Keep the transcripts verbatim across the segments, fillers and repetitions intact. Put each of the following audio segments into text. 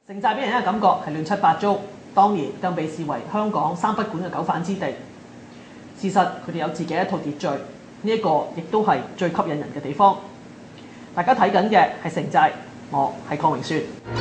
城寨俾人一個感覺係亂七八糟，當年更被視為香港三不管嘅狗反之地。事實佢哋有自己一套秩序，呢、這、一個亦都係最吸引人嘅地方。大家睇緊嘅係城寨，我係鄺榮雪。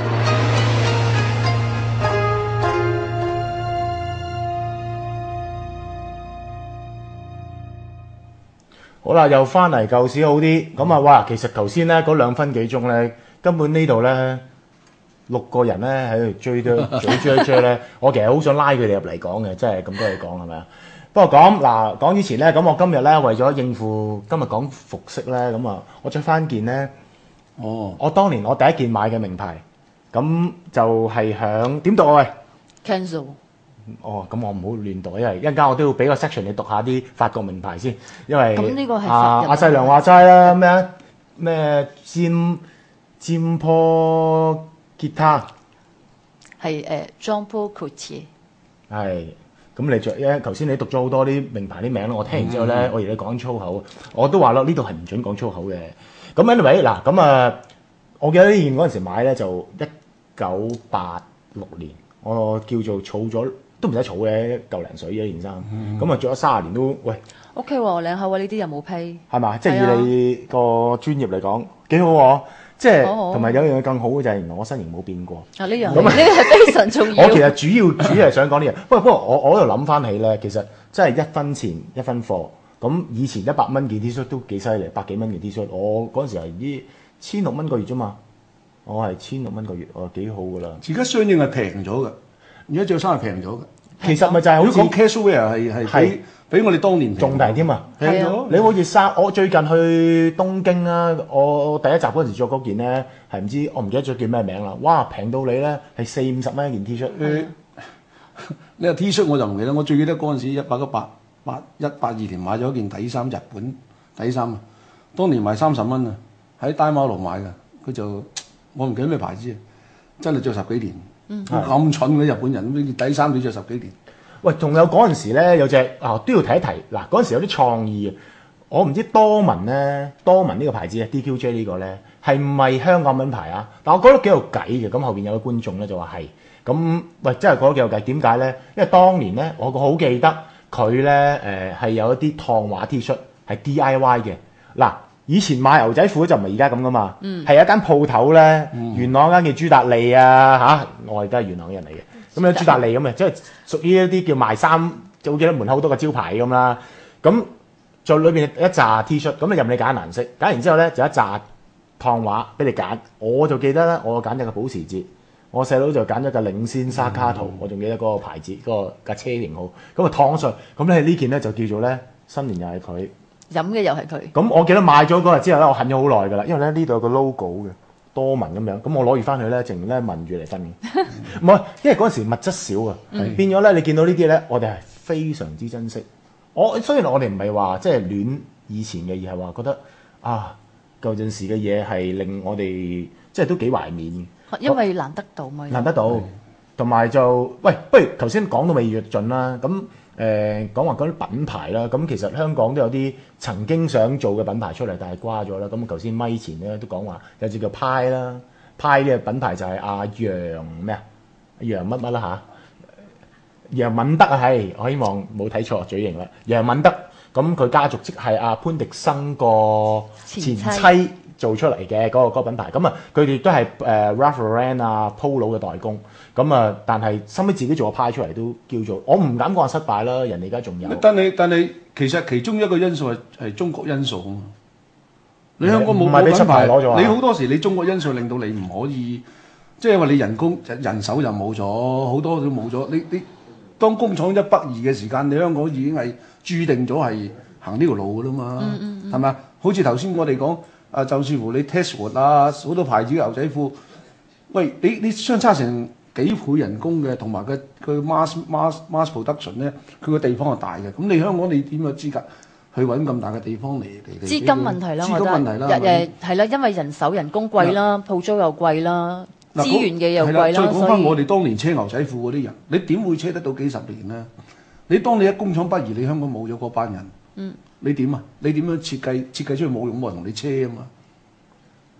好啦，又翻嚟舊時好啲。咁啊，哇！其實頭先咧嗰兩分幾鐘咧，根本呢度咧六個人咧喺度追追追追追咧，我其實好想拉佢哋入嚟講嘅，真係咁多嘢講係咪啊？不過講嗱講之前咧，咁我今日咧為咗應付今日講服飾咧，咁啊，我着翻件咧，哦，我當年我第一件買嘅名牌，咁就係響點讀啊喂 Kenzo。 哦，咁我唔好亂讀，因為一陣間我都要俾個 section 你讀下啲法國名牌先，因為咁呢個係阿阿細良話齋啦，咩咩占占坡吉他係誒 Jean Paul Gaultier。 係，咁你着咧，頭先你讀咗好多啲名牌啲名咯，我聽完之後咧，嗯、我而家講粗口，我都話咯，呢度係唔準講粗口嘅。咁 anyway 嗱，咁啊，我記得呢件嗰陣時買咧就一九八六年，我叫做儲咗。都唔使儲嘅，嚿零水嘅件衫，咁啊着咗三十年都喂 O K 喎，領口喎呢啲又冇批， 係嘛？即係以你個專業嚟講幾好喎，即係同埋有樣嘢更好嘅就係原來我身形冇變過。 啊呢樣呢個係非常重要。 我其實主要主要係想講呢樣，不過不過我我喺度諗翻起咧，其實真係一分錢一分貨。咁以前一百蚊件 T 恤都幾犀利，百幾蚊件 T 恤，我嗰陣時係啲千六蚊個月啫嘛，我係千六蚊個月，我幾好噶啦。 而家相應係平咗㗎。而家着衫係平咗嘅， 其實咪就係好似講 casual wear 係係比比我哋當年仲大添啊！ 平咗。 你好似衫，我最近去東京啊，我第一集嗰陣時著嗰件咧係唔知我唔記得咗叫咩名啦。哇，平到你咧係四五十蚊一件 T 恤。 誒，你話 T 恤我就唔記得，我最記得嗰陣時一八一八八一八二年買咗件底衫，日本底衫啊，當年賣三十蚊啊，喺大馬路買㗎，佢就我唔記得咩牌子啊，真係着十幾年。咁、嗯、蠢嘅日本人，呢件底衫都着十幾年。 喂，仲有嗰陣時咧，有隻啊都要提一提。嗱，嗰陣時有啲創意啊。我唔知多文咧，多文呢個牌子啊 ，D Q J 呢個咧係唔係香港品牌啊？但我覺得幾有計嘅。咁後邊有個觀眾咧就話係。咁喂，真係覺得幾有計。點解咧？因為當年咧，我好記得佢咧誒係有一啲燙畫 T 恤係 D I Y 嘅。嗱。以前買牛仔褲就唔係而家咁噶嘛，係、嗯、一間鋪頭咧，嗯、元朗間叫朱達利啊嚇，我係都係元朗人嚟嘅，咁有朱達利咁嘅，即係屬於一啲叫賣衫，就好記得門口好多個招牌咁啦。咁在裏邊一紮 T 恤，咁你任你揀顏色，揀完之後咧就一紮燙畫俾你揀。我就記得咧，我揀咗個保時捷，我細佬就揀咗個領先沙卡圖，嗯、我仲記得嗰個牌子，嗰、嗰個架車型號，咁啊燙上，咁咧呢件咧就叫做咧新年又係佢。 飲嘅又係佢。咁我記得買咗嗰日之後咧，我恨咗好耐㗎啦，因為咧呢度有個 logo 嘅多文咁樣，咁我攞住翻去咧，淨咧聞住嚟瞓。唔係，因為嗰陣時物質少啊，嗯、變咗咧你見到呢啲咧，我哋係非常之珍惜。我雖然我哋唔係話即係戀以前嘅，而係話覺得啊舊陣時嘅嘢係令我哋即係都幾懷念。 因為難得到嘛。 難得到，同埋就喂，不如頭先講到未躍盡啦，咁。誒講話嗰啲品牌啦，咁其實香港都有啲曾經想做嘅品牌出嚟，但係瓜咗啦。咁頭先咪前咧都講話有隻叫派啦，派呢個品牌就係阿楊咩啊？楊乜乜啦嚇？楊敏德啊，係我希望冇睇錯嘴型啦。楊敏德咁佢家族即係阿潘迪生個前妻做出嚟嘅嗰個品牌，咁啊佢哋都係誒 Ralph Lauren 啊 Polo 嘅代工。咁啊！但係收尾自己做個派出嚟都叫做，我唔敢講係失敗啦。人哋而家仲有。 但係但係其實其中一個因素係係中國因素啊嘛。你香港冇冇品牌攞咗， 你好多時你中國因素令到你唔可以，即係因為你人工人手就冇咗，好多都冇咗。你你當工廠一北移嘅時間，你香港已經係註定咗係行呢條路噶啦嘛。係咪、嗯嗯嗯、好似頭先我哋講啊，就似乎你 Tesla 啊，好多牌子嘅牛仔褲，喂，你你相差成幾倍人工嘅，同埋佢佢 mass mass mass production 咧，佢個地方係大嘅。咁你香港你點有資格去揾咁大嘅地方嚟嚟？ 資金問題啦， 資金問題啦， 誒係啦，因為人手人工貴啦，鋪租又貴啦，資源嘅又貴啦。 再講翻我哋當年車牛仔褲嗰啲人，你點會車得到幾十年咧？你當你一工廠不如你香港冇咗嗰班人，嗯，你點啊？你點樣設計設計出去冇用，冇人同你車啊嘛？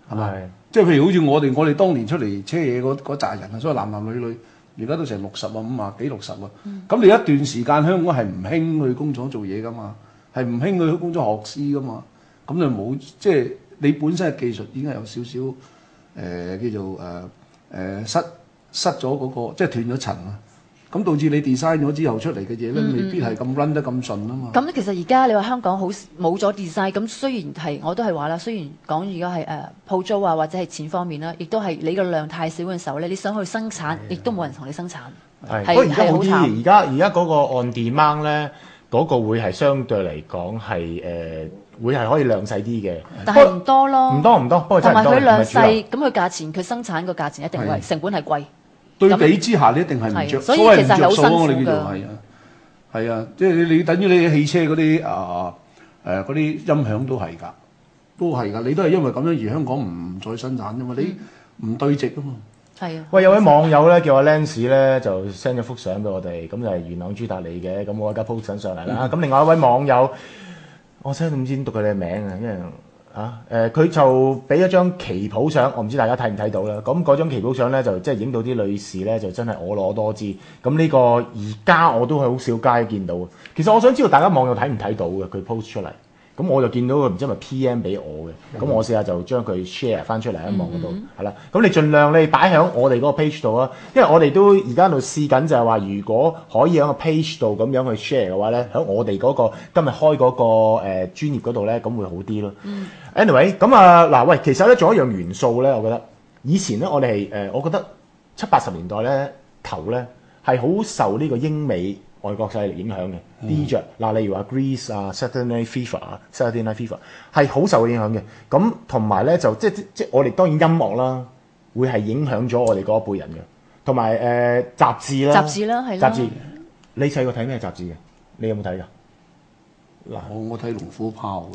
係咪？即係譬如好似我哋我哋當年出嚟車嘢嗰嗰扎人啊，所以男男女女而家都成六十啊，五啊幾六十啊。咁、嗯、你一段時間香港係唔興去工廠做嘢噶嘛，係唔興去工廠學師噶嘛。咁就冇即係你本身嘅技術已經係有少少誒、呃、叫做誒誒、呃、失失咗嗰、那個即係斷咗層啊。咁導致你 design 咗之後出嚟嘅嘢咧，未必係咁 run 得咁順啊嘛。 咁其實而家你話香港好冇咗 design，咁雖然係我都係話啦，雖然講而家係誒鋪租啊或者係錢方面啦，亦都係你個量太少嘅時候咧，你想去生產，亦都冇人同你生產。 係，不過而家好啲，而家而家嗰個 on demand 咧，嗰、那個會係相對嚟講係誒會係可以量細啲嘅， 但係唔多咯， 唔多唔多，不過真係唔多。 同埋佢量細，咁佢價錢佢生產個價錢一定貴，成本係貴。 對比之下，你一定係唔着， 所以所謂唔其實係好着數咯。我辛苦㗎。 哋叫做係啊，係啊，即係你你等於你汽車嗰啲啊誒嗰啲音響都係㗎，都係㗎。你都係因為咁樣而香港唔再生產啫嘛，你唔對值啊嘛。 係啊。 喂，有位網友咧叫阿 Lance 咧就 send 咗幅相俾我哋，咁就係元朗朱達利嘅，咁我而家 post 緊上嚟啦。咁、嗯、另外一位網友，我真係唔知點讀佢哋嘅名啊，因為。嚇誒佢就俾一張旗袍相，我唔知大家睇唔睇到啦。咁嗰張旗袍相咧就即係影到啲女士咧就真係婀娜多姿。咁呢個而家我都係好少街見到嘅。其實我想知道大家網友睇唔睇到嘅佢 post 出嚟。咁我就見到佢唔知係咪 P M 俾我嘅。咁、嗯、我試下就將佢 share 翻出嚟喺網嗰度，係啦、嗯。咁你盡量你擺喺我哋嗰個 page 度啊，因為我哋都而家喺度試緊就係話，如果可以喺個 page 度咁樣去 share 嘅話咧，喺我哋嗰、嗰個今日開嗰、嗰個誒、呃、專業嗰度咧，咁會好啲咯。嗯、anyway，咁啊嗱，喂，其實咧仲有一樣元素咧，我覺得以前咧我哋係誒，我覺得七八十年代咧頭咧係好受呢個英美外國勢力影響嘅 D J 嗱，例如話 Grease 啊、Saturday Night Fever 啊、Saturday Night Fever 係好受影響嘅。咁同埋咧就即即即我哋當然音樂啦，會係影響咗我哋嗰一輩人嘅。同埋誒雜誌啦， 雜誌啦係啦。雜誌， 你細個睇咩雜誌嘅？你有冇睇㗎？嗱， 我我睇龍虎豹。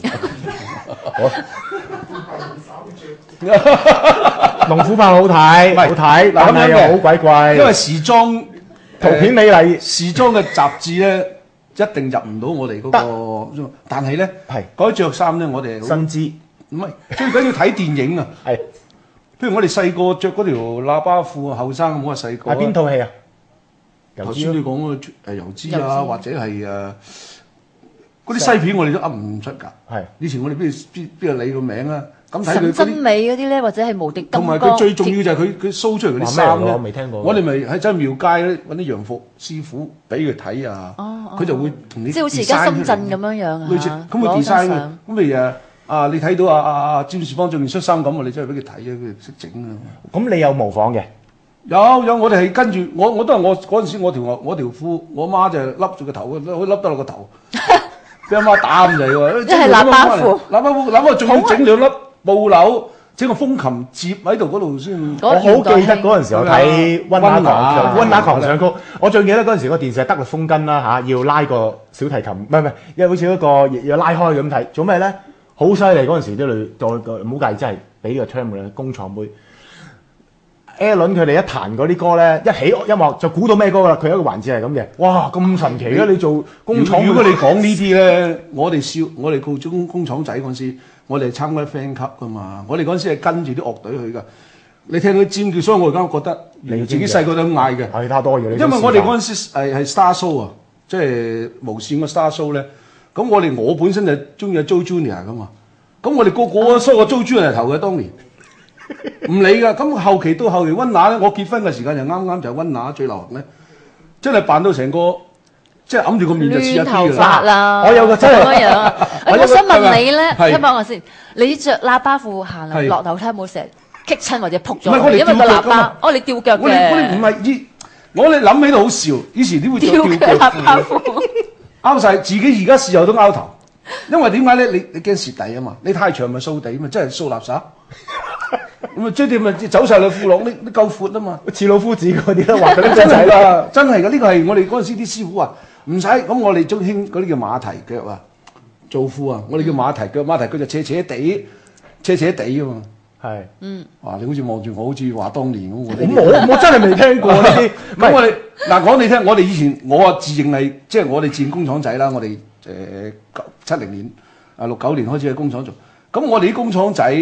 龍虎豹好睇，好睇，但係又好鬼貴， 因為時裝。 圖片美麗、呃、 時裝嘅雜誌咧，一定入唔到我哋嗰、嗰個。但係咧，係嗰啲著衫咧，我哋新知唔係最緊要睇電影啊。係，譬如我哋細個着嗰條喇叭褲啊，後生咁啊細個。係邊套戲啊？頭先你講嘅誒油脂啊，或者係誒嗰啲西片，我哋都噏唔出㗎。係，以前我哋邊邊邊度理個名啊？咁睇佢真美嗰啲咧，或者係無敵金剛。 同埋佢最重要就係佢佢 show 出嚟嗰啲衫咧， 我未聽過。 我哋咪喺真廟街咧揾啲洋服師傅俾佢睇啊，佢、哦、就會同你即係好似而家深圳咁樣樣啊。類似咁佢 design 嘅，咁譬如啊啊，你睇到啊啊啊詹士邦著件恤衫咁啊，你真係俾佢睇啊，佢識整啊。 咁你有模仿嘅？ 有有，我哋係跟住我我都係我嗰陣時我條我條褲，我媽就笠住個頭，可以笠得落個頭，俾阿媽打咁滯喎。 即係喇叭褲， 喇叭褲，喇叭仲要整兩粒布褸，整個風琴接喺度嗰度先。 我好記得嗰陣時我睇溫拿狂溫拿狂想曲，我最記得嗰陣時個電視係得力風巾啦嚇，要拉個小提琴，唔係唔係，因為好似一個要拉開咁睇，做咩咧？好犀利嗰陣時啲女，唔好介意，真係俾個 term 咧，工廠妹。Alan 佢哋一彈嗰啲歌咧，一起音樂就估到咩歌噶啦。佢有一個環節係咁嘅，哇咁神奇嘅！你做工廠， 如果你講呢啲咧，我哋笑，我哋高中工廠仔嗰陣時，我哋係參加 fan club 噶嘛。我哋嗰陣時係跟住啲樂隊去噶。你聽到尖叫，所以我而家覺得你自己細個都嗌嘅。 係太多嘢，因為我哋嗰陣時係係 Star Show 啊，即係無線嘅 Star Show 咧。咁我哋我本身就中意 Joe Junior 噶嘛。咁我哋個個梳個 Joe Junior 頭嘅當年。唔理噶，咁後期到後期溫拿咧，我結婚嘅時間就啱啱就係溫拿最流行咧，真係扮到成個即係揞住個面就似一啲啦。 我有個真係咁樣啊！我想問你咧，聽翻我先，你着喇叭褲行落樓梯有冇成日棘親或者撲咗？ 唔係我哋因為個喇叭，哦你吊腳嘅。 我哋我哋唔係依，我哋諗起都好笑，以前點會着吊腳喇叭褲？ 拗晒自己而家事後都拗頭，因為點解咧？你你驚蝕底啊嘛？你太長咪掃地嘛，真係掃垃圾。咁啊，即係你咪走晒你褲浪，你你夠闊啊嘛， 似老夫子嗰啲都畫到啲真係啦，真係噶，呢個係我哋嗰陣時啲師傅話唔使，咁我哋中興嗰啲叫馬蹄腳啊，做褲啊，我哋叫馬蹄腳，馬蹄腳就斜斜地，斜斜地啊嘛，係，嗯，哇，你好似望住我，好似話當年咁，我我我真係未聽過呢啲， 咁我哋嗱講你聽，我哋以前我啊自認係即係我哋戰工廠仔啦，我哋誒七零年啊六九年開始喺工廠做，咁我哋啲工廠仔。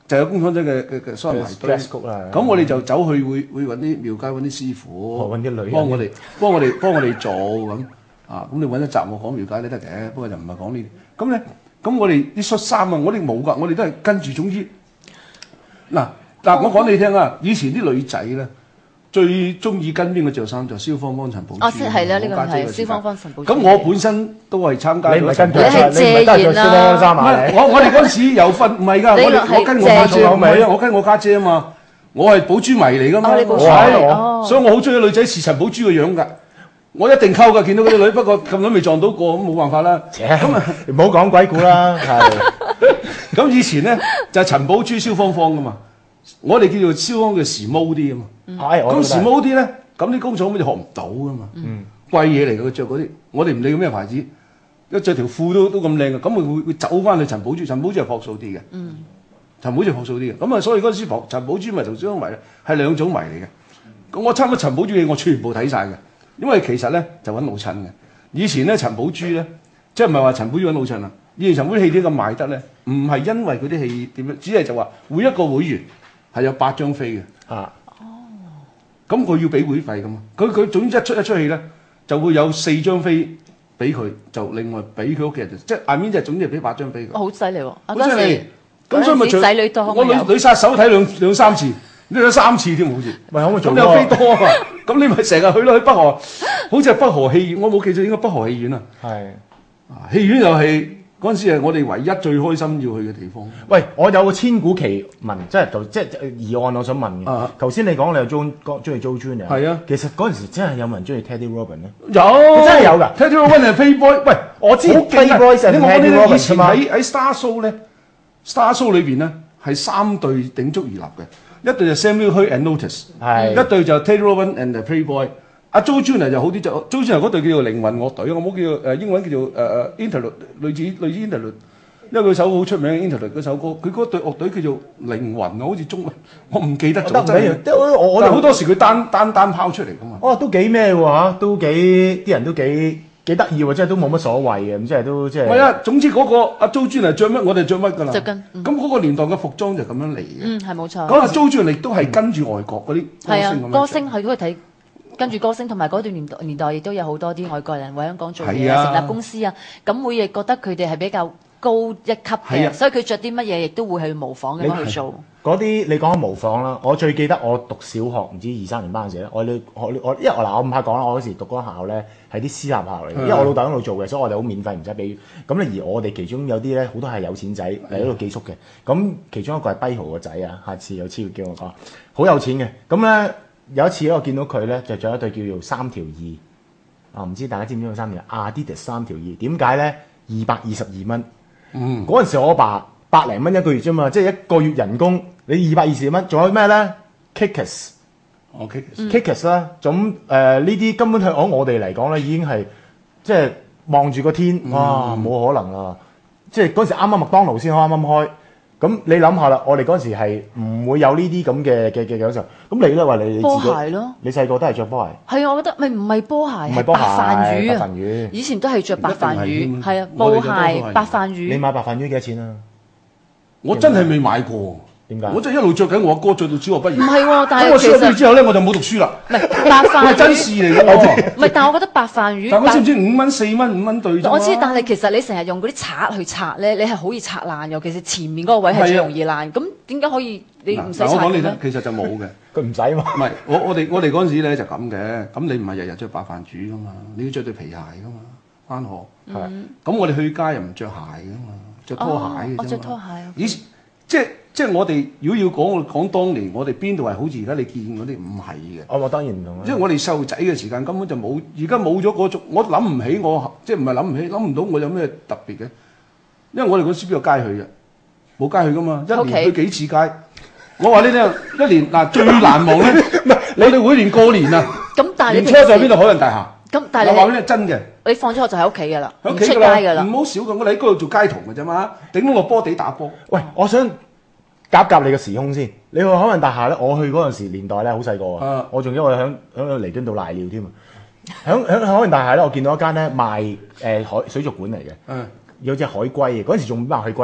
就有工廠仔嘅嘅嘅所謂埋堆。 dress code 啦。 咁我哋就走去會會揾啲廟街揾啲師傅， 哦揾啲女人幫我哋幫我哋幫我哋做咁啊！咁你揾一集我講廟街都得嘅，不過就唔係講呢啲。咁咧，咁我哋啲恤衫啊，我哋冇㗎，我哋都係跟住總之嗱嗱，我講你聽啊，以前啲女仔咧。最中意跟邊個着衫就蕭芳芳、陳寶珠。 哦，係啦，呢個我家姐係蕭芳芳、陳寶珠。 咁我本身都係參加你唔係跟咗陳寶珠。 佢着，你唔係都係着蕭芳芳衫唔啊？ 係我我哋嗰陣時有分，唔係㗎，我哋我跟我家姐，唔係啊，我跟我家姐啊嘛，我係寶珠迷嚟㗎嘛， 哦你寶珠迷係哦所以我好中意女仔似陳寶珠個樣㗎，我一定溝㗎，見到嗰啲女，不過咁耐未撞到過，咁冇辦法啦。 咁啊，唔好講鬼故啦，係。 咁以前咧就係陳寶珠、蕭芳芳㗎嘛，我哋叫做蕭芳叫時髦啲啊嘛。 係，我咁時覺得係髦啲咧，咁啲工廠咁就學唔到噶嘛。 嗯貴嘢嚟嘅，佢着嗰啲，我哋唔理佢咩牌子，一着條褲都都咁靚嘅，咁佢會會走翻去陳寶珠，陳寶珠係樸素啲嘅。 嗯， 陳寶珠係樸素啲嘅，咁啊，所以嗰陣時陳寶珠咪同蕭芳迷係兩種迷嚟嘅。咁我差唔多陳寶珠嘅我全部睇晒嘅，因為其實咧就揾老襯嘅。以前咧陳寶珠咧，即係唔係話陳寶珠揾老襯啊？以前陳寶珠戲點咁賣得咧，唔係因為嗰啲戲點樣，只係就話每一個會員係有八張飛嘅。 啊， 咁佢要俾會費噶嘛？佢佢總之一出一出戲咧，就會有四張飛俾佢，就另外俾佢屋企人，即係下面就總之係俾八張飛佢。 好犀利喎！ 好犀利！ 嗰咁所以咪除陣時仔女多我女有女殺手睇兩兩三次，呢咗三次添好似。 喂，可唔可以做咁有飛多啊嘛？咁你咪成日去咯，去北河，好似係北河戲院，我冇記錯應該北河戲院啊。 係。 啊戲院又係嗰陣時係我哋唯一最開心要去嘅地方。 喂，我有個千古奇聞，即係就即係疑案，我想問嘅。 啊頭先你講你又中中意 Joe Junior 係啊其實嗰陣時真係有冇人中意 Teddy Robin 咧？ 有， 佢真係有㗎 Teddy Robin 係 Playboy，喂， 我知好勁啊 Playboy 就係你我講 Teddy 呢 Robin 以前嘛喺喺 Star Show 咧，Star Show 裏邊咧係三隊鼎足而立嘅，一隊就 Samuel Hoy and Lotus， 係一隊就 Teddy Robin and the Playboy。阿 Joe Junior 就好啲，就 Joe Junior 嗰隊叫做靈魂樂隊，我冇叫做誒英文叫做誒誒 Interlude，類似類似 Interlude。因為佢首好出名嘅 Interlude 嗰首歌，佢嗰隊樂隊叫做靈魂啊，好似中文我唔記得咗。 得唔緊要，即係我我哋但係好多時佢單單單拋出嚟噶嘛。 哦，都幾咩喎嚇，都幾啲人都幾幾得意喎，即係都冇乜所謂嘅，咁即係都即係。 唔係啊，總之嗰個阿 Joe Junior 着乜，我哋着乜㗎啦。 着緊嗯咁嗰個年代嘅服裝就咁樣嚟嘅。 嗯，係冇錯。 咁阿 Joe Junior 亦都係跟住外國嗰啲歌係啊星咁樣， 歌星係都去睇，跟住歌星同埋嗰段年代年代亦都有好多啲外國人為香港做嘢係啊啊，成立公司啊，咁會亦覺得佢哋係比較高一級係啊嘅，所以佢着啲乜嘢亦都會去模仿咁樣去做。 嗰啲你講緊模仿啦，我最記得我讀小學唔知二三年班嗰時咧，我哋我我因為我嗱我唔怕講啦，我嗰時讀嗰間學校咧係啲私立學校嚟嘅，因為我老豆喺度做嘅，所以我哋好免費唔使俾。咁咧而我哋其中有啲咧好多係有錢仔嚟喺度寄宿嘅，咁其中一個係跛豪個仔啊，下次有次會叫我講，好有錢嘅。咁咧有一次咧我見到佢咧就着一對叫做三條二啊，唔知大家知唔知個三條 Adidas 三條二點解咧？二百二十二蚊。 嗯， 嗰陣時我阿爸百零蚊一個月啫嘛，即係一個月人工，你二百二十蚊，仲有咩咧 Kickers OK， Kickers 啦，咁誒呢啲根本係講我哋嚟講咧，已經係即係望住個天，哇冇可能啦！即係嗰陣時啱啱麥當勞先啱啱開，咁你諗下啦，我哋嗰陣時係唔會有呢啲咁嘅嘅嘅感受。咁你咧話你你波自己鞋咯， 你細個都係着波鞋， 係啊，我覺得咪唔係波鞋， 唔係波鞋白飯魚啊白飯魚， 以前都係着白飯一定係添魚，係啊，布我哋嘅都係鞋、白飯你魚。 買白飯魚幾多錢啊？ 我真係未買過。 點解我真係一路着緊我阿哥着到小學畢業。 唔係喎，但咁我小學畢業係其實之後咧，我就冇讀書啦。 唔係白飯係真事魚， 嚟嘅喎。 唔係，但係我覺得白飯魚。 但我知唔白知五蚊四蚊五蚊對啫嘛我知，但係其實你成日用嗰啲刷去刷咧，你係好易刷爛，尤其是前面嗰個位係最容易爛。咁點解可以你唔使嗱，我刷嘅咩講你聽，？其實就冇嘅。 佢唔使嘛。 唔係，我我哋我哋嗰陣時咧就咁嘅。咁你唔係日日着白飯煮噶嘛？你要着對皮鞋噶嘛？翻學係咁我哋去街又唔着鞋噶嘛？着拖鞋嘅啫嘛。 哦我着拖鞋啊以前即係即係我哋如果要講講當年，我哋邊度係好似而家你見嗰啲唔係嘅。 我我當然唔同啦。 因為我哋細路仔嘅時間根本就冇，而家冇咗嗰種，我諗唔起我即係唔係諗唔起，諗唔到我有咩特別嘅。因為我哋嗰時邊有街去嘅，冇街去噶嘛，一年去幾次街。我話你聽，一年嗱最難忘咧，唔係你哋每年過年啊， 咁但係年你平時初一就喺邊度海印大廈。 咁但我話俾係你真嘅， 你你放咗學就喺屋企㗎啦，唔出街喺屋企㗎㗎啦唔。好少嘅，我哋喺嗰度做街童嘅啫嘛，頂多落波地打波。 喂，我想夾夾你個時空先。你去海運大廈咧，我去嗰陣時年代咧好細個啊啊， 我仲因為響響彌敦道賴尿添啊。響響海運大廈咧，我見到一間咧賣誒海水族館嚟嘅， 嗯， 有隻海龜嘅，嗰陣時仲賣海龜嘅。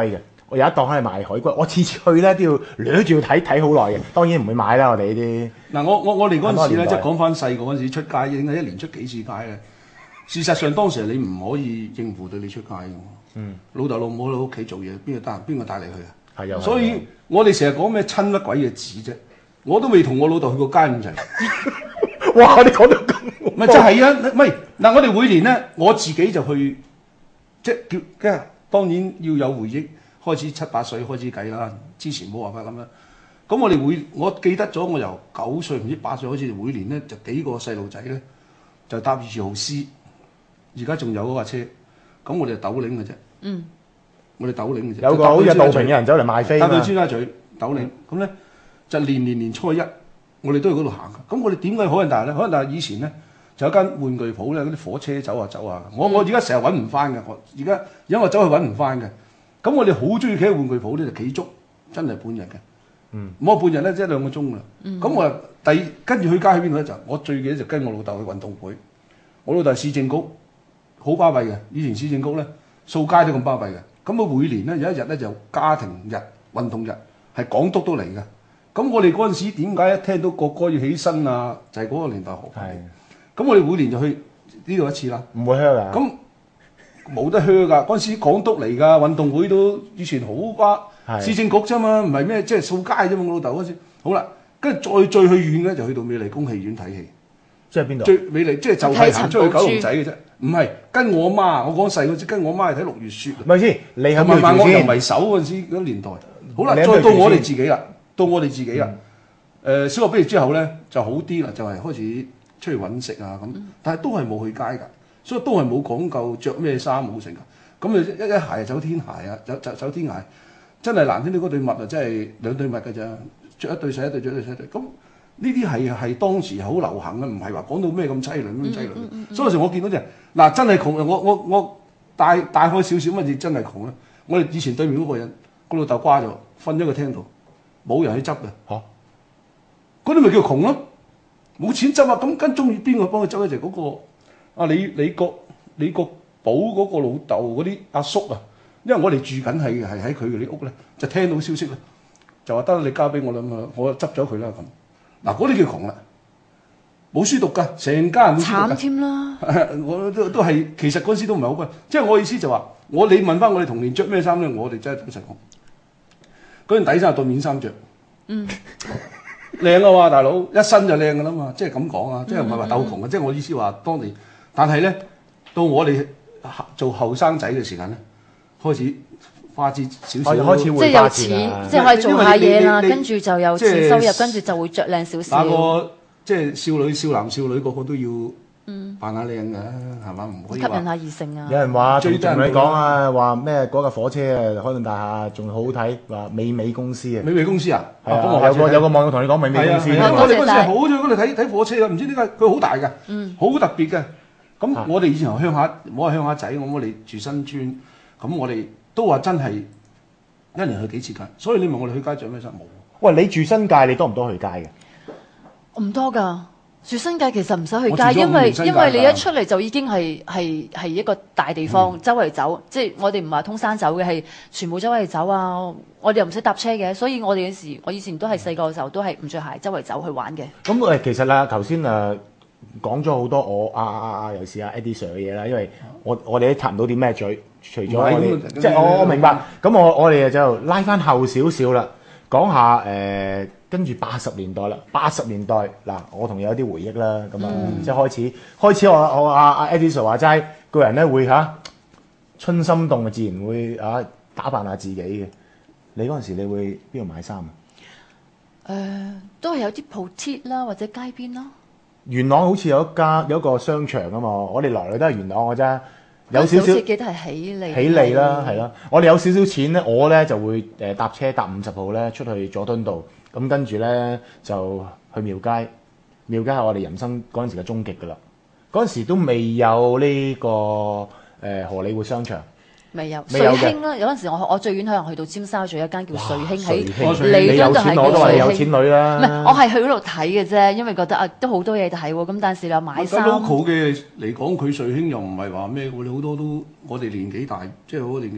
我有一檔喺度賣海龜，我次次去咧都要掠住要睇睇好耐嘅。當然唔會買啦，我哋呢啲。 嗱，我我我哋嗰陣時咧， 係咪年代即係講翻細個嗰陣時出街，應該一年出幾次街咧。事實上當時你唔可以應付到你出街嘅。嗯，老豆老母喺屋企做嘢，邊個得閒？邊個帶你去啊？ 係有。 所以我哋成日講咩親乜鬼嘢子啫？我都未同我老豆去過街咁滯。 哇！你講到咁， 咪就係啊，唔係嗱，我哋每年咧，我自己就去，即係叫即係當然要有回憶，開始七八歲開始計啦。之前冇辦法咁啦。咁我哋會，我記得咗，我由九歲唔知八歲開始，每年咧就幾個細路仔咧就搭住豪斯，而家仲有嗰架車。咁我哋就斗領嘅啫。嗯。我哋斗領嘅啫。 有個好似杜平嘅人走嚟賣飛搭到尖沙咀斗領，咁咧就年年年初一。我哋都去嗰度行㗎，咁我哋點解海印大咧？海印大以前咧就有間玩具鋪咧，嗰啲火車走啊走啊。我我而家成日揾唔翻嘅，我而家而家我走去揾唔翻嘅。咁我哋好中意企喺玩具鋪咧，就企足真係半日嘅。嗯，冇半日咧，即係兩個鐘啦。咁、嗯、我第跟住去街去邊度咧？就我最記得就跟我老豆去運動會。我老豆係市政局，好巴閉嘅。以前市政局咧掃街都咁巴閉嘅。咁我每年咧有一日咧就家庭日運動日，係港督都嚟嘅。咁我哋嗰陣時點解一聽到國歌要起身啊？就係、是、嗰個年代學嘅。咁我哋每年就去呢度一次啦。唔會靴㗎。咁冇得靴㗎。嗰陣時港督嚟㗎，運動會都以前好巴市政局啫嘛，唔係咩即係掃街啫嘛。我老豆嗰陣時好啦，跟住再再去遠咧，就去到美麗宮戲院睇戲。即係邊度？最美麗即係就係行出去九龍仔嘅啫。唔係跟我媽，我講細嗰陣跟我媽去睇六月雪。咪先，你係咪萬惡淫為首嗰陣時嗰年代？好啦，再到我哋自己啦。到我哋自己啦，誒、嗯呃、小學畢業之後咧就好啲啦，就係、是、開始出去揾食啊咁，但係都係冇去街㗎，所以都係冇講究着咩衫冇成㗎。咁你一一鞋走天鞋啊，走走走天鞋，真係難聽啲嗰對襪啊，真係兩對襪㗎咋，着一對洗一對，着一對洗一對。咁呢啲係係當時好流行嘅，唔係話講到咩咁凄涼咁凄涼。嗯嗯嗯、所以有時我見到啲人嗱真係窮啊，我我我帶帶開少少乜嘢真係窮啦。我哋以前對面嗰個人個老豆瓜咗，瞓咗個廳度。冇人去執嘅嚇，嗰啲咪叫窮咯，冇錢執啊！咁跟中意邊個幫佢執咧？就嗰、是、個啊李李國李國寶嗰個老豆嗰啲阿叔啊，因為我哋住緊係係喺佢哋啲屋咧，就聽到消息咧，就話得你交俾我啦嘛，我執咗佢啦咁。嗱嗰啲叫窮啦，冇書讀㗎，成家人冇書讀㗎。慘添啦！我都都係其實嗰陣時都唔係好貴，即係我意思就話，我你問翻我哋童年着咩衫咧，我哋真係老實講。嗰件底衫係對面衫着，嗯，靚啊嘛，大佬一身就靚噶啦嘛，即係咁講啊，即係唔係話鬥窮啊，即係我意思話當年，但係咧到我哋做後生仔嘅時間咧，開始花枝少少，開始會花錢， 即係可以做下嘢啦，跟住就有錢收入，跟住就會着靚少少。 那個即係少女、少男、少女個個都要。嗯，扮下靚嘅係嘛？唔可以吸引下異性啊！ 有人話最近你講啊，話咩嗰架火車啊，海頓大廈仲好好睇，話美美公司啊！ 美美公司啊！ 係啊，有個有個網友同你講美美公司。 係啊，我哋嗰陣時好中意嗰度睇睇火車啊！唔知點解佢好大嘅，嗯，好特別嘅。咁我哋以前由鄉下，唔好話鄉下仔，我哋住新村，咁我哋都話真係一年去幾次街。所以你問我哋去街着咩衫冇？ 喂，你住新界，你多唔多去街嘅？ 唔多㗎。住新界其實唔使去街，因為因為你一出嚟就已經係係係一個大地方，嗯、周圍走，即係我哋唔係通山走嘅，係全部周圍走啊！我哋又唔使搭車嘅，所以我哋嗰時，我以前都係細個嘅時候都係唔着鞋周圍走去玩嘅。咁誒，其實啦，頭先誒講咗好多我啊啊啊，尤其是阿 Eddie Sir 嘅嘢啦，因為我我哋都談唔到啲咩嘴，除咗我哋即係我我明白。咁我我哋就拉翻後少少啦，講下誒。呃跟住八十年代啦，八十年代嗱，我同你有啲回憶啦，咁啊、嗯，即係開始開始我我阿阿 Eddie Sir 話齋，個人咧會嚇、啊、春心動，自然會啊打扮下自己嘅。你嗰陣時你會邊度買衫啊？誒、 呃，都係有啲鋪貼啦，或者街邊啦。 元朗好似有一家有一個商場啊嘛，我哋來來都係元朗嘅啫。有少少記得係喜利， 喜利啦，係啦。我哋有少少錢咧，我咧就會誒搭車搭五十號咧出去佐敦道，咁跟住咧就去廟街。廟街係我哋人生嗰陣時嘅終極噶啦。嗰陣時都未有呢、這個誒、呃、荷里活商場， 未有。瑞興啦，有陣時我我最遠可能去到尖沙咀一間叫瑞興喺利敦，都係我都話你有錢女啦。 唔係，我係去嗰度睇嘅啫，因為覺得啊都好多嘢睇喎。咁但係你又買衫。 local 嘅嚟講，佢瑞興又唔係話咩，我哋好多都我哋年紀大，即係我年紀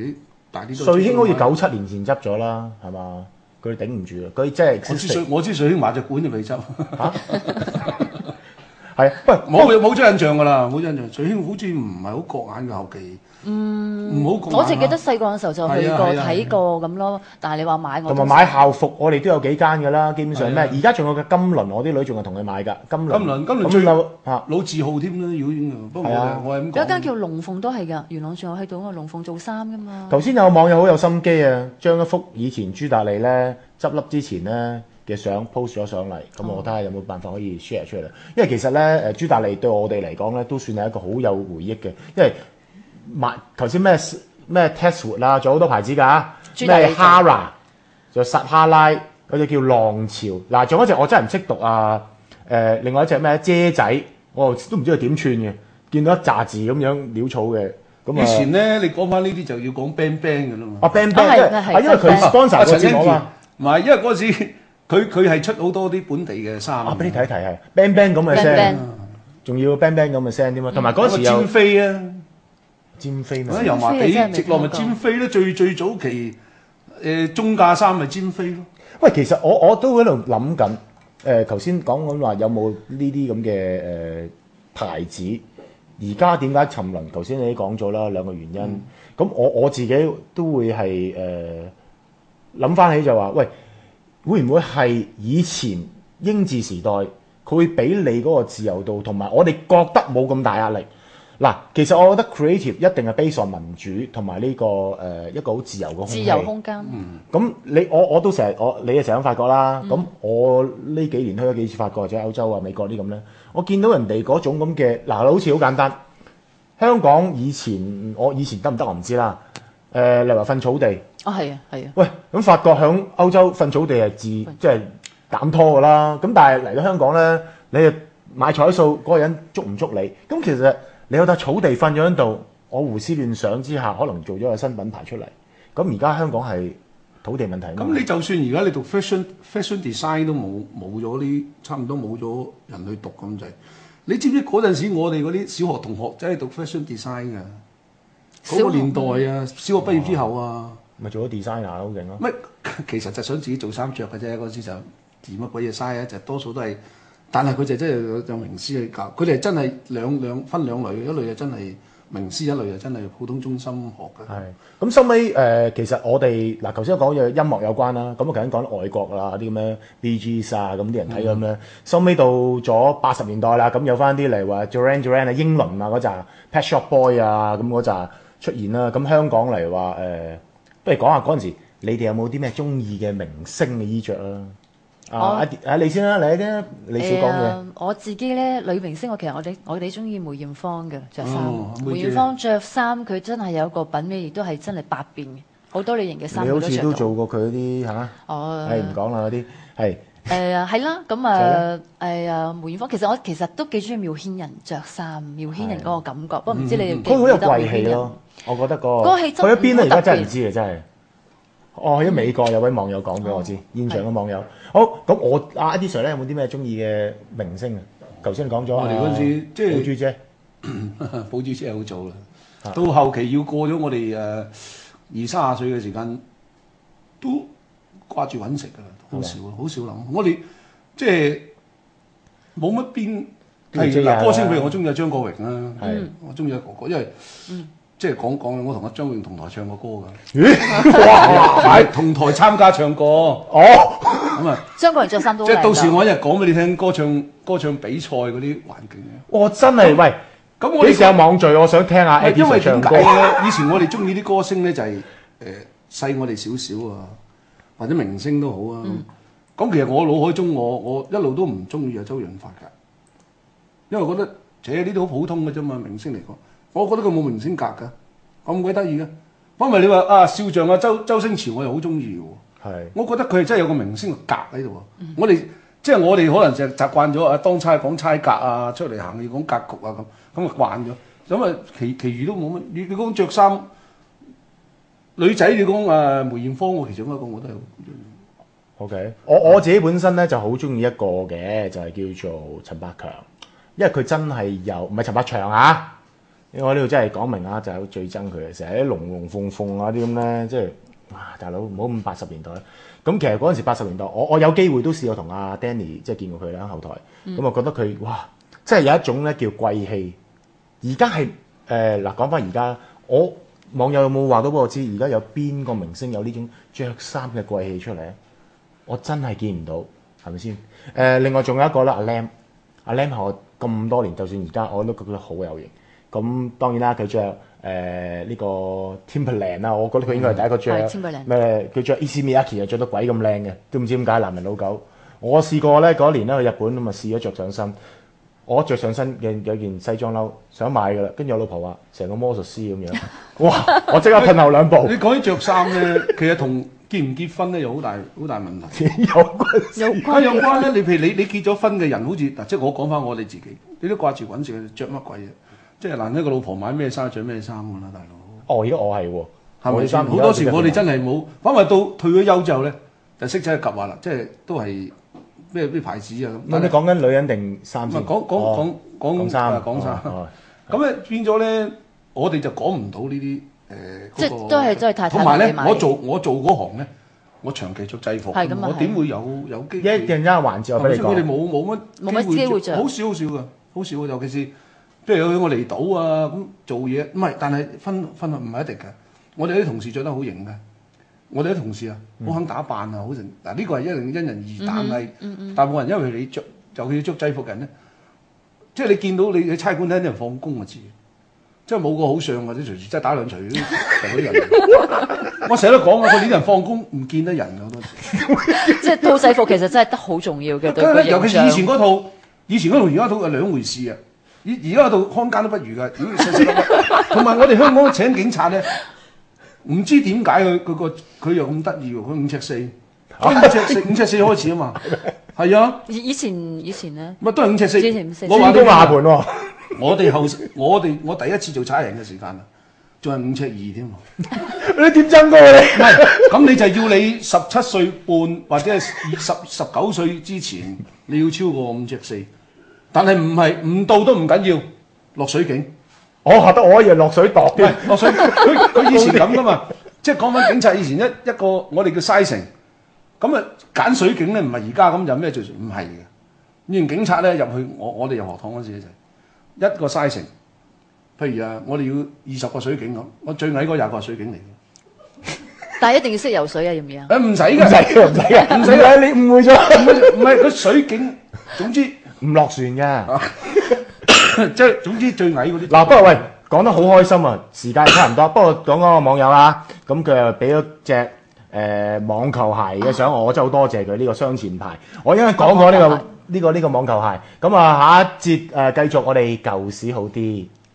大啲都。 瑞星好似九七年前執咗啦，係嘛？佢頂唔住啊！佢即係我知瑞我知瑞星麻雀館就未執。 嚇，係啊，喂， 冇冇咗印象㗎啦，冇印象。瑞星好似唔係好覺眼嘅後期。 嗯， 唔好講我淨記得細個嘅時候就去過係啊係啊睇過咁咯，但係你話買我同埋買校服，我哋都有幾間㗎啦。基本上咩？ 係啊而家仲有個金輪，我啲女仲係同佢買㗎。金輪， 金輪金輪最咁就嚇老字號添啦，如果已經。不過我係啊係我係咁講。 有一間叫龍鳳都係㗎，元朗仲有去到個龍鳳做衫㗎嘛。 頭先有網友好有心機啊，將一幅以前朱達利咧執笠之前咧嘅相 post 咗上嚟，咁我睇下有冇辦法可以 share 出嚟。因為其實咧誒朱達利對我哋嚟講咧都算係一個好有回憶嘅，因為買頭先咩咩 Testwood 啦，仲有好多牌子㗎，咩 Hara，仲有撒哈拉，嗰隻叫浪潮。嗱，仲有一隻我真係唔識讀啊！誒、呃，另外一隻咩遮仔，我都唔知佢點串嘅，見到一紮字咁樣潦草嘅。咁以前咧，你講翻呢啲就要講 band band 㗎啦嘛。 啊 band band， 啊係因為係啊因為佢 band sponsor 個節目啊嘛。 唔係，因為嗰陣時佢佢係出好多啲本地嘅衫。 啊，俾你睇一睇係 bang bang 咁嘅 bang 聲 bang， 仲要 bang bang 咁嘅聲添啊！同埋嗰陣時有尖飛啊， 尖飛咩嗰？啲油麻地尖飛啊真係未直落咪聽過尖飛咯，最最早期誒中價衫咪尖飛咯。 喂，其實我我都喺度諗緊，誒頭先講緊話有冇呢啲咁嘅誒牌子，而家點解沉淪？頭先你都講咗啦，兩個原因。咁、 嗯、 我我自己都會係誒諗翻起就話，喂，會唔會係以前英治時代佢會俾你嗰個自由度，同埋我哋覺得冇咁大壓力？嗱，其實我覺得 creative 一定係 base on 民主同埋呢個誒、呃、一個好自由嘅空氣。 自由空間。 咁你我我都成日我你係成日法國啦，咁、我呢幾年去咗幾次法國或者歐洲啊美國啲咁咧，我見到人哋嗰種咁嘅嗱，好似好簡單。香港以前我以前得唔得我唔知啦。誒、例如話瞓草地， 哦係啊係啊， 喂咁法國響歐洲瞓草地係自即係膽拖噶啦。咁但係嚟到香港咧，你係買彩數嗰個人捉唔捉你？咁其實你有笪草地瞓咗喺度，我胡思亂想之下，可能做咗個新品牌出嚟。咁而家香港係土地問題。 咁你就算而家你讀 fashion fashion design 都冇冇咗啲，差唔多冇咗人去讀咁滯。你知唔知嗰陣時我哋嗰啲小學同學真係讀 fashion design 㗎？嗰、嗰個年代啊，小學畢業之後啊， 咪做咗 designer 好勁咯。 乜其實就想自己做衫着嘅啫。嗰時就掂乜鬼嘢嘥啊，就多數都係。但係佢就真係有有名師去教，佢哋真係兩兩分兩類，一類就真係名師，一類就真係普通中心學嘅。 係咁收尾誒，其實我哋嗱頭先講嘅音樂有關啦，咁我頭先講外國啦，啲咁嘅 Bee Gees 啊，咁啲人睇咁咧，收尾、嗯、到咗八十年代啦，咁有翻啲嚟話 Duran Duran 啊、英倫啊嗰扎 Pet Shop Boy 啊，咁嗰扎出現啦。咁香港嚟話誒，不如講下嗰陣時，你哋有冇啲咩中意嘅明星嘅衣着啊？啊！阿阿你先啦，你咧，你少講嘢。 我自己咧，女明星我其實我哋我哋中意梅艷芳嘅着衫。 哦梅艷芳着衫佢真係有一個品味，亦都係真係百變嘅，好多類型嘅衫你好似都佢都着到。 做過佢嗰啲嚇。 哦。 係唔講啦嗰啲係。 誒係啦，咁啊誒啊梅艷芳，其實我其實都幾中意苗軒人着衫，苗軒人嗰個感覺。不過唔知你哋記唔佢好有記得梅貴氣軒人？ 咯，我覺得嗰個。 嗰個氣質去咗邊咧？而家真係唔好特別知啊！真係。哦，去咗美國有位網友講俾我知，現場嘅網友。好，咁我阿 Eddie Sir 咧有冇啲咩中意嘅明星啊？頭先講咗我哋嗰陣時即係寶珠姐， 寶珠姐好早啦。到後期要過咗我哋誒二三十歲嘅時間，都掛住揾食㗎啦，好少好少諗。我哋即係冇乜邊係嗱歌星，譬如我中意阿張國榮啦，我中意阿哥哥，因為即係講講我同阿張國榮同台唱過歌㗎。 咦？哇！ 係同台參加唱歌。 哦， 咁啊， 張國榮着衫都即係到時我一日講俾你聽歌唱歌唱比賽嗰啲環境嘅。 我真係喂， 咁我哋幾時有網聚？我想聽下 Eddie 因為 Sir 唱歌。 點解咧？以前我哋中意啲歌星咧，就係誒細我哋少少啊，或者明星都好啊。咁、嗯、其實我腦海中我我一路都唔中意阿周潤發㗎，因為覺得，誒呢啲好普通嘅啫嘛，明星嚟講，我覺得佢冇明星格㗎，咁鬼得意嘅。因為你話啊，笑匠啊，周周星馳我又好中意喎。係，我覺得佢係真係有個明星嘅格喺度喎。嗯、我哋即係我哋可能就習慣咗啊，當差講差格啊，出嚟行要講格局啊咁，咁啊慣咗。咁啊，其其餘都冇乜。你你講着衫，女仔你講啊梅艷芳，我其中一個我都係好中意。 OK，我我自己本身咧就好中意一個嘅，就係、是、叫做陳百強，因為佢真係有唔係陳百祥啊， 我呢度真係講明啊，就係最憎佢嘅，成日啲龍龍鳳鳳啊啲咁咧，即係哇大佬唔好咁八十年代。咁其實嗰陣時八十年代，我我有機會都試過同阿 Danny 即係見過佢啦後台，咁、嗯、我覺得佢哇，即係有一種咧叫貴氣。而家係誒嗱講翻而家，我網友有冇話到俾我知，而家有邊個明星有呢種着衫嘅貴氣出嚟？我真係見唔到，係咪先？誒、呃、另外仲有一個啦，阿 Lam， 阿 Lam 係我咁多年，就算而家我都覺得好有型。咁當然啦，佢着誒呢個 Timberland 啦，我覺得佢應該係第一個着咩？佢着 Issey Miyake 啊，着得鬼咁靚嘅，都唔知點解男人老狗。我試過咧嗰年咧去日本咁啊，試咗着上身。我着上身嘅有件西裝褸，想買㗎啦，跟住我老婆話成個魔術師咁樣，哇！我即刻褪後兩步。 你講起着衫咧，其實同結唔結婚咧有好大好大問題。 有關有關有關咧，你譬如你你結咗婚嘅人，好似嗱，即係我講翻我哋自己，你都掛住揾食，着乜鬼嘢？即係難得個老婆買咩衫着咩衫㗎啦，大佬。 哦，而家我係喎， 係咪先？好多時我哋真係冇，反為到退咗休之後咧，就識仔及話啦，即係都係。咩咩牌子啊咁？ 咁你講緊女人定衫先？ 唔係講講講講衫， 講衫。咁咧變咗咧，我哋就講唔到呢啲誒。 即係都係都係太太。 同埋咧，我做我做嗰行咧，我長期着制服，我點會有有機會？ 一陣間環節我俾你講。 佢哋冇冇乜冇乜機會着， 好少好少㗎，好少尤其是譬如我離島啊咁做嘢，唔係，但係分分唔係一定嘅。我哋啲同事着得好型嘅。我哋啲同事啊，好肯打扮啊，好成嗱呢個係一定因人而異，但係大部分人因為你着，尤其要着制服嘅人咧，即係你見到你喺差館睇啲人放工嘅字，即係冇個好相或者隨時即係打兩錘嗰啲嗰啲人。我成日都講啊，佢啲人放工唔見得人嘅好多時。 即係套制服其實真係得好重要嘅對個形象。 尤其是以前嗰套，以前嗰套而家套係兩回事啊！而而家嗰套看更都不如㗎，同埋我哋香港請警察咧。唔知點解佢佢個佢又咁得意喎？佢五尺四，五尺四五尺四開始啊嘛，係啊。 以以前以前咧， 咪都係五尺四。 之前五尺四。 我話都下盤喎。 我哋後我哋我第一次做差人嘅時間啊，仲係五尺二添。 你點爭過你？ 唔係，咁你就要你十七歲半或者係十十九歲之前，你要超過五尺四。但係唔係唔到都唔緊要，落水警。 我覺得我可以落水度嘅， 落水佢佢以前咁噶嘛，即係講翻警察以前一一個我哋叫西城，咁啊揀水警咧唔係而家咁有咩罪？唔係嘅，以前警察咧入去我我哋入學堂嗰時咧就一個西城，譬如啊我哋要二十個水警咁，我最矮嗰廿個係水警嚟嘅。 但係一定要識游水啊，要唔要啊？ 誒唔使㗎， 唔使㗎，唔使㗎，唔使㗎，你誤會咗， 唔係佢水警，總之唔落船㗎。 即係總之最矮嗰啲。 嗱，不過喂，講得好開心啊，時間差唔多。不過講嗰個網友啊，咁佢又俾咗隻誒網球鞋嘅相我，真係好多謝佢呢個雙前排。我應該講過呢個呢個呢個網球鞋。咁啊，下一節誒繼續我哋舊時好啲。